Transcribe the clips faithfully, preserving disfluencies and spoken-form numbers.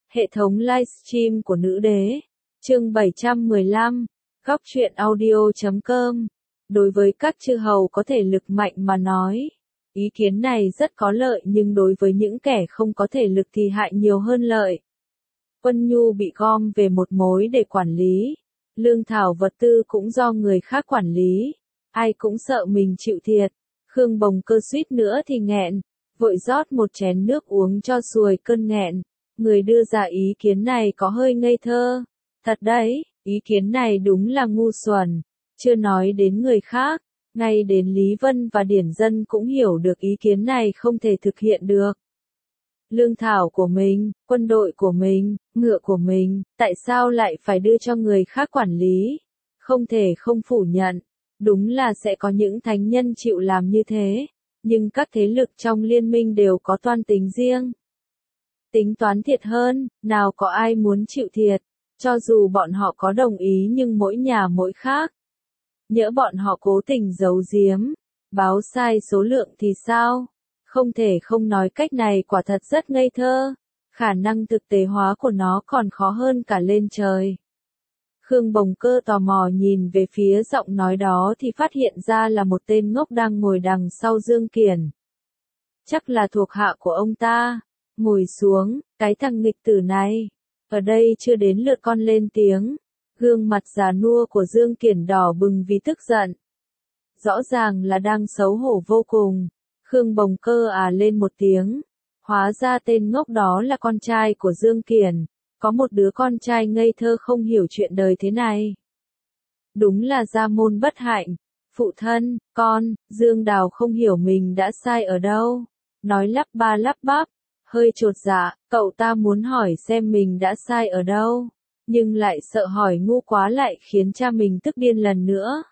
Hệ thống livestream của nữ đế. Chương bảy trăm mười lăm. Góc truyện audio chấm com. Đối với các chư hầu có thể lực mạnh mà nói, ý kiến này rất có lợi, nhưng đối với những kẻ không có thể lực thì hại nhiều hơn lợi. Quân nhu bị gom về một mối để quản lý. Lương thảo vật tư cũng do người khác quản lý. Ai cũng sợ mình chịu thiệt. Khương Bồng Cơ suýt nữa thì nghẹn, vội rót một chén nước uống cho xuôi cơn nghẹn. Người đưa ra ý kiến này có hơi ngây thơ. Thật đấy, ý kiến này đúng là ngu xuẩn. Chưa nói đến người khác, ngay đến Lý Vân và Điển Dân cũng hiểu được ý kiến này không thể thực hiện được. Lương thảo của mình, quân đội của mình, ngựa của mình, tại sao lại phải đưa cho người khác quản lý? Không thể không phủ nhận, đúng là sẽ có những thánh nhân chịu làm như thế, nhưng các thế lực trong liên minh đều có toan tính riêng. Tính toán thiệt hơn, nào có ai muốn chịu thiệt, cho dù bọn họ có đồng ý nhưng mỗi nhà mỗi khác. Nhỡ bọn họ cố tình giấu giếm, báo sai số lượng thì sao? Không thể không nói cách này quả thật rất ngây thơ, khả năng thực tế hóa của nó còn khó hơn cả lên trời. Khương Bồng Cơ tò mò nhìn về phía giọng nói đó thì phát hiện ra là một tên ngốc đang ngồi đằng sau Dương Kiển. Chắc là thuộc hạ của ông ta. Ngồi xuống, cái thằng nghịch tử này. Ở đây chưa đến lượt con lên tiếng. Gương mặt già nua của Dương Kiển đỏ bừng vì tức giận. Rõ ràng là đang xấu hổ vô cùng. Khương Bồng Cơ à lên một tiếng. Hóa ra tên ngốc đó là con trai của Dương Kiển. Có một đứa con trai ngây thơ không hiểu chuyện đời thế này. Đúng là gia môn bất hạnh. Phụ thân, con, Dương Đào không hiểu mình đã sai ở đâu. Nói lắp ba lắp bắp. Hơi chột dạ, cậu ta muốn hỏi xem mình đã sai ở đâu, nhưng lại sợ hỏi ngu quá lại khiến cha mình tức điên lần nữa.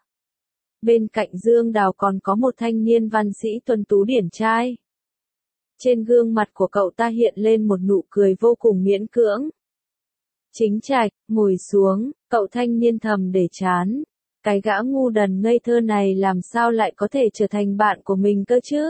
Bên cạnh Dương Đào còn có một thanh niên văn sĩ tuấn tú điển trai. Trên gương mặt của cậu ta hiện lên một nụ cười vô cùng miễn cưỡng. Chính Trạch, ngồi xuống, cậu thanh niên thầm để chán. Cái gã ngu đần ngây thơ này làm sao lại có thể trở thành bạn của mình cơ chứ?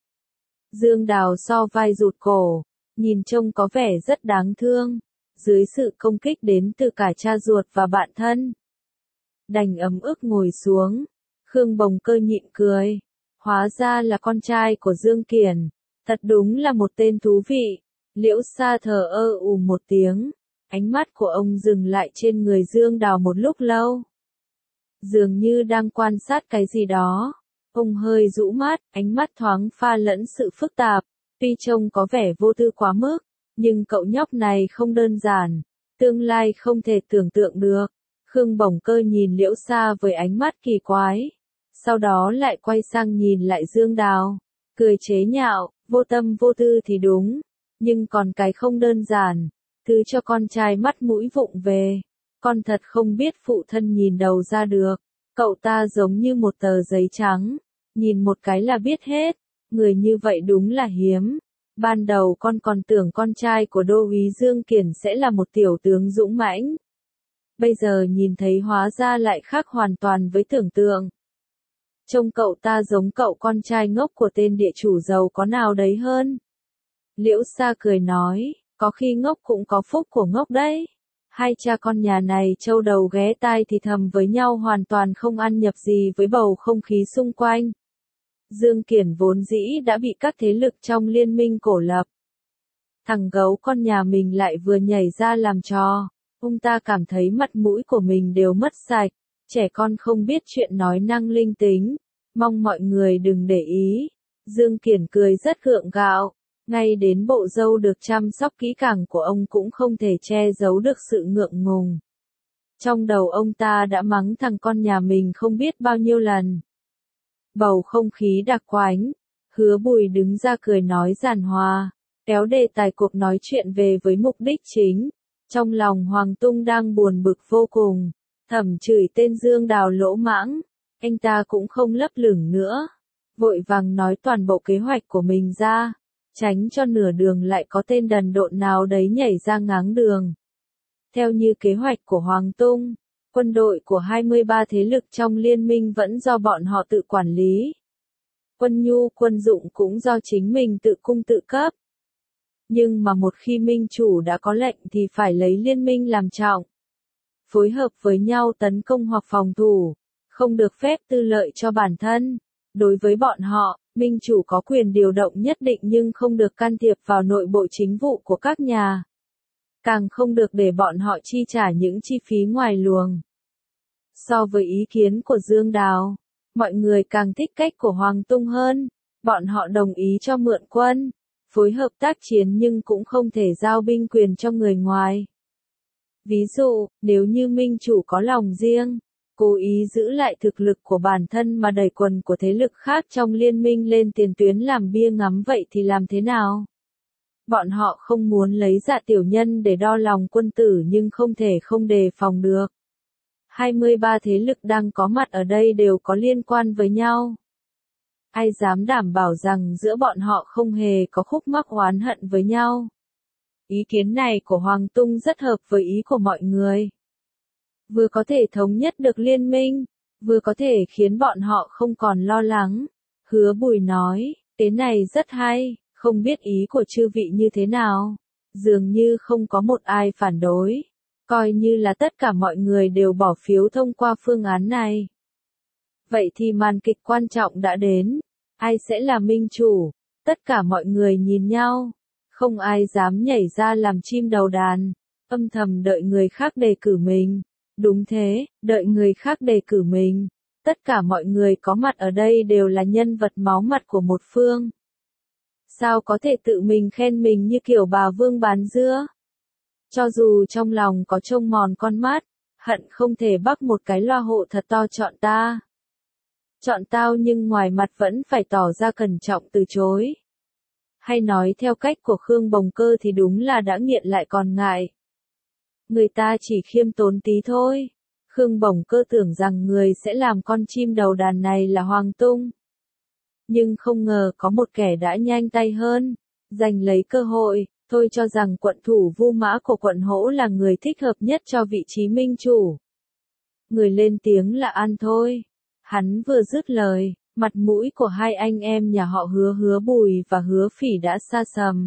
Dương Đào so vai rụt cổ, nhìn trông có vẻ rất đáng thương, dưới sự công kích đến từ cả cha ruột và bạn thân. Đành ấm ức ngồi xuống, Khương Bồng Cơ nhịn cười, hóa ra là con trai của Dương Kiển, thật đúng là một tên thú vị. Liễu Sa thờ ơ ù một tiếng, ánh mắt của ông dừng lại trên người Dương Đào một lúc lâu. Dường như đang quan sát cái gì đó. Ông hơi rũ mắt, ánh mắt thoáng pha lẫn sự phức tạp, tuy trông có vẻ vô tư quá mức, nhưng cậu nhóc này không đơn giản, tương lai không thể tưởng tượng được. Khương Bồng Cơ nhìn Liễu Sa với ánh mắt kỳ quái, sau đó lại quay sang nhìn lại Dương Đào, cười chế nhạo, vô tâm vô tư thì đúng, nhưng còn cái không đơn giản, thứ cho con trai mắt mũi vụng về, con thật không biết phụ thân nhìn đầu ra được. Cậu ta giống như một tờ giấy trắng, nhìn một cái là biết hết, người như vậy đúng là hiếm. Ban đầu con còn tưởng con trai của đô úy Dương Kiển sẽ là một tiểu tướng dũng mãnh. Bây giờ nhìn thấy hóa ra lại khác hoàn toàn với tưởng tượng. Trông cậu ta giống cậu con trai ngốc của tên địa chủ giàu có nào đấy hơn. Liễu Sa cười nói, có khi ngốc cũng có phúc của ngốc đấy. Hai cha con nhà này trâu đầu ghé tai thì thầm với nhau hoàn toàn không ăn nhập gì với bầu không khí xung quanh. Dương Kiển vốn dĩ đã bị các thế lực trong liên minh cổ lập. Thằng gấu con nhà mình lại vừa nhảy ra làm trò. Ông ta cảm thấy mặt mũi của mình đều mất sạch. Trẻ con không biết chuyện nói năng linh tính. Mong mọi người đừng để ý. Dương Kiển cười rất gượng gạo. Ngay đến bộ râu được chăm sóc kỹ càng của ông cũng không thể che giấu được sự ngượng ngùng. Trong đầu ông ta đã mắng thằng con nhà mình không biết bao nhiêu lần. Bầu không khí đặc quánh, Hứa Bùi đứng ra cười nói giản hòa, kéo đề tài cuộc nói chuyện về với mục đích chính. Trong lòng Hoàng Tung đang buồn bực vô cùng, thầm chửi tên Dương Đào lỗ mãng, anh ta cũng không lấp lửng nữa, vội vàng nói toàn bộ kế hoạch của mình ra. Tránh cho nửa đường lại có tên đần độn nào đấy nhảy ra ngáng đường. Theo như kế hoạch của Hoàng Tung, quân đội của hai mươi ba thế lực trong liên minh vẫn do bọn họ tự quản lý. Quân nhu quân dụng cũng do chính mình tự cung tự cấp. Nhưng mà một khi minh chủ đã có lệnh thì phải lấy liên minh làm trọng. Phối hợp với nhau tấn công hoặc phòng thủ, không được phép tư lợi cho bản thân. Đối với bọn họ, minh chủ có quyền điều động nhất định nhưng không được can thiệp vào nội bộ chính vụ của các nhà. Càng không được để bọn họ chi trả những chi phí ngoài luồng. So với ý kiến của Dương Đào, mọi người càng thích cách của Hoàng Tung hơn. Bọn họ đồng ý cho mượn quân, phối hợp tác chiến nhưng cũng không thể giao binh quyền cho người ngoài. Ví dụ, nếu như minh chủ có lòng riêng, cố ý giữ lại thực lực của bản thân mà đẩy quần của thế lực khác trong liên minh lên tiền tuyến làm bia ngắm vậy thì làm thế nào? Bọn họ không muốn lấy Dạ tiểu nhân để đo lòng quân tử nhưng không thể không đề phòng được. hai mươi ba thế lực đang có mặt ở đây đều có liên quan với nhau. Ai dám đảm bảo rằng giữa bọn họ không hề có khúc mắc oán hận với nhau? Ý kiến này của Hoàng Tung rất hợp với ý của mọi người. Vừa có thể thống nhất được liên minh, vừa có thể khiến bọn họ không còn lo lắng. Hứa Bùi nói, thế này rất hay, không biết ý của chư vị như thế nào. Dường như không có một ai phản đối. Coi như là tất cả mọi người đều bỏ phiếu thông qua phương án này. Vậy thì màn kịch quan trọng đã đến. Ai sẽ là minh chủ? Tất cả mọi người nhìn nhau. Không ai dám nhảy ra làm chim đầu đàn. Âm thầm đợi người khác đề cử mình. Đúng thế, đợi người khác đề cử mình. Tất cả mọi người có mặt ở đây đều là nhân vật máu mặt của một phương. Sao có thể tự mình khen mình như kiểu bà Vương bán dưa? Cho dù trong lòng có trông mòn con mắt, hận không thể bắc một cái loa hộ thật to chọn ta. Chọn tao nhưng ngoài mặt vẫn phải tỏ ra cẩn trọng từ chối. Hay nói theo cách của Khương Bồng Cơ thì đúng là đã nghiện lại còn ngại. Người ta chỉ khiêm tốn tí thôi. Khương Bồng Cơ tưởng rằng người sẽ làm con chim đầu đàn này là Hoàng Tung. Nhưng không ngờ có một kẻ đã nhanh tay hơn, giành lấy cơ hội. Tôi cho rằng quận thủ Vu Mã của quận Hỗ là người thích hợp nhất cho vị trí minh chủ. Người lên tiếng là An Thôi. Hắn vừa dứt lời, mặt mũi của hai anh em nhà họ Hứa Hứa Bùi và Hứa Phỉ đã sa sầm.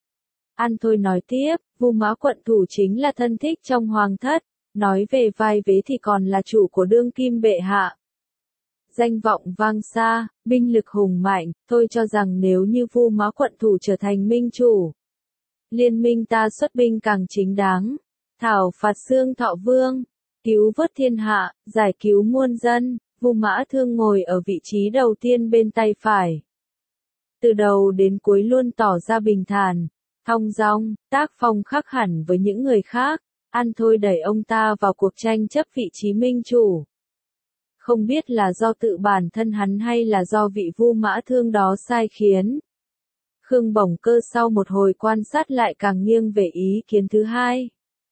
An Thôi nói tiếp, Vu Mã quận thủ chính là thân thích trong hoàng thất, nói về vai vế thì còn là chủ của đương kim bệ hạ. Danh vọng vang xa, binh lực hùng mạnh, tôi cho rằng nếu như Vu Mã quận thủ trở thành minh chủ, liên minh ta xuất binh càng chính đáng, thảo phạt Xương Thọ Vương, cứu vớt thiên hạ, giải cứu muôn dân. Vu Mã Thương ngồi ở vị trí đầu tiên bên tay phải. Từ đầu đến cuối luôn tỏ ra bình thản, thong dong, tác phong khác hẳn với những người khác. An Thôi đẩy ông ta vào cuộc tranh chấp vị trí minh chủ. Không biết là do tự bản thân hắn hay là do vị Vu Mã Thương đó sai khiến. Khương Bồng Cơ sau một hồi quan sát lại càng nghiêng về ý kiến thứ hai.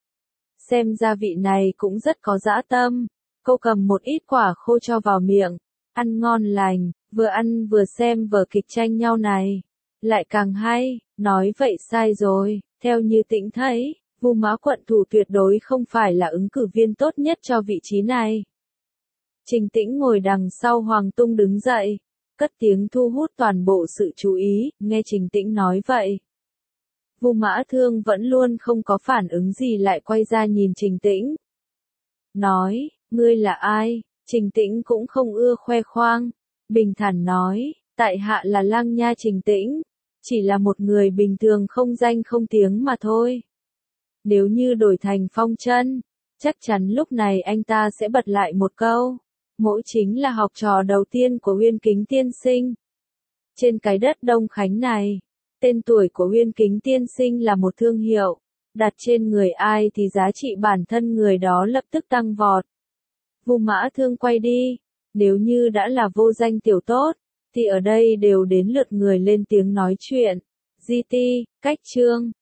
Xem ra vị này cũng rất có dã tâm. Cô cầm một ít quả khô cho vào miệng, ăn ngon lành, vừa ăn vừa xem vở kịch tranh nhau này. Lại càng hay, nói vậy sai rồi, theo như Tĩnh thấy, Vu Mã quận thủ tuyệt đối không phải là ứng cử viên tốt nhất cho vị trí này. Trình Tĩnh ngồi đằng sau Hoàng Tung đứng dậy, cất tiếng thu hút toàn bộ sự chú ý, nghe Trình Tĩnh nói vậy. Vu Mã Thương vẫn luôn không có phản ứng gì lại quay ra nhìn Trình Tĩnh. Nói, ngươi là ai? Trình Tĩnh cũng không ưa khoe khoang. Bình thản nói, tại hạ là Lăng Nha Trình Tĩnh. Chỉ là một người bình thường không danh không tiếng mà thôi. Nếu như đổi thành Phong Chân, chắc chắn lúc này anh ta sẽ bật lại một câu. Mỗi chính là học trò đầu tiên của Uyên Kính tiên sinh. Trên cái đất Đông Khánh này, tên tuổi của Uyên Kính tiên sinh là một thương hiệu. Đặt trên người ai thì giá trị bản thân người đó lập tức tăng vọt. Vu Mã Thương quay đi. Nếu như đã là vô danh tiểu tốt, thì ở đây đều đến lượt người lên tiếng nói chuyện. Di ti, cách chương.